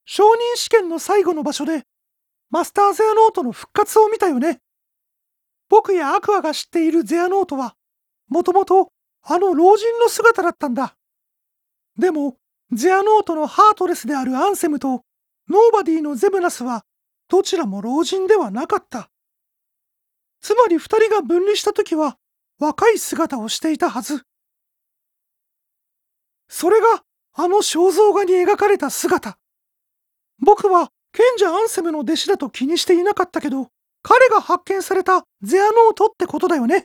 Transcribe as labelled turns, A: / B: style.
A: 承認試験の最後の場所で、マスターゼアノートの復活を見たよね。僕やアクアが知っているゼアノートは、もともとあの老人の姿だったんだ。でも、ゼアノートのハートレスであるアンセムと、ノーバディのゼムナスは、どちらも老人ではなかった。つまり二人が分離した時は、若い姿をしていたはず。それが、あの肖像画に描かれた姿。僕は、賢者アンセムの弟子だと気にしていなかったけど、彼が発見されたゼアノートってことだよね。